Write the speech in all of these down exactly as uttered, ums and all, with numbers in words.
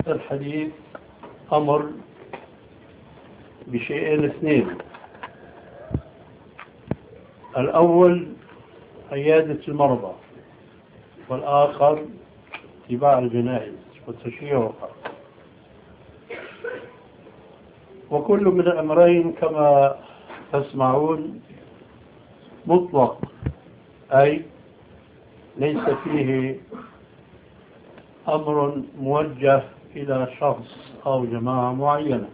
هذا الحديث أمر بشيئين اثنين. الأول عيادة المرضى، والآخر اتباع الجنائز وتشييعها. وكل من الأمرين كما تسمعون مطلق، أي ليس فيه أمر موجه إلى شخص أو جماعة معينة،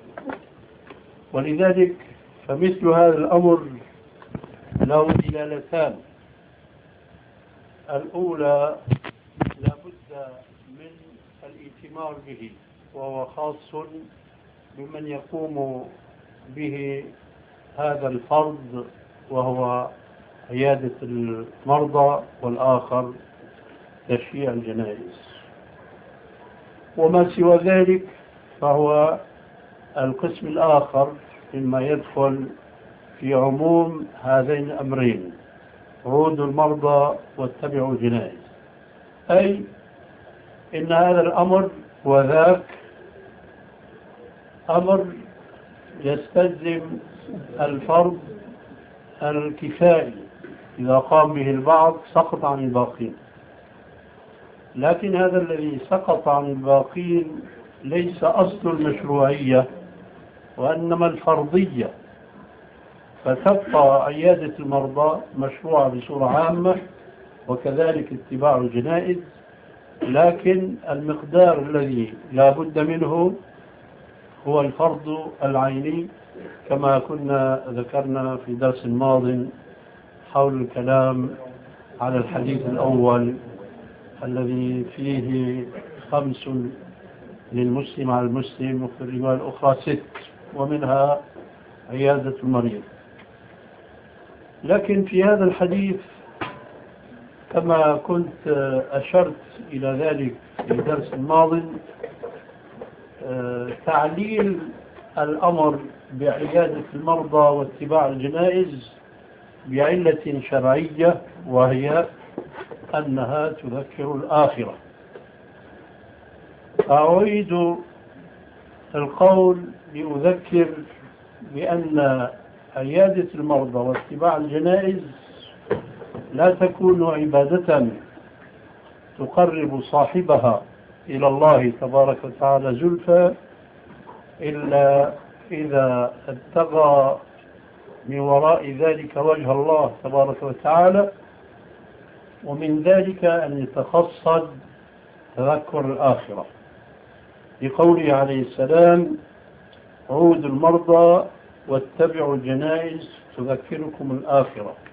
ولذلك فمثل هذا الأمر له دلالتان. الأولى لا بد من الائتمار به، وهو خاص بمن يقوم به هذا الفرض، وهو عيادة المرضى، والآخر تشييع الجنائز. وما سوى ذلك فهو القسم الآخر مما يدخل في عموم هذين الأمرين: عودوا المرضى واتبعوا الجنائز. أي إن هذا الأمر وذاك أمر يستلزم الفرض الكفائي، إذا قام به البعض سقط عن الباقين. لكن هذا الذي سقط عن الباقين ليس أصل المشروعية، وإنما الفرضية. فتبقى عيادة المرضى مشروعة بصورة عامة، وكذلك اتباع الجنائز، لكن المقدار الذي لا بد منه هو الفرض العيني، كما كنا ذكرنا في درس ماض حول الكلام على الحديث الأول الذي فيه خمس للمسلم على المسلم، وفي الرواية الأخرى ست، ومنها عيادة المريض. لكن في هذا الحديث كما كنت أشرت إلى ذلك في الدرس الماضي، تعليل الأمر بعيادة المرضى واتباع الجنائز بعلة شرعية، وهي أنها تذكر الآخرة. أعيد القول لأذكر بأن عيادة المرضى واتباع الجنائز لا تكون عبادة تقرب صاحبها إلى الله تبارك وتعالى زلفى إلا إذا ابتغى من وراء ذلك وجه الله تبارك وتعالى، ومن ذلك أن يتخصص تذكر الآخرة، لقوله عليه السلام: عودوا المرضى واتبعوا الجنائز تذكركم الآخرة.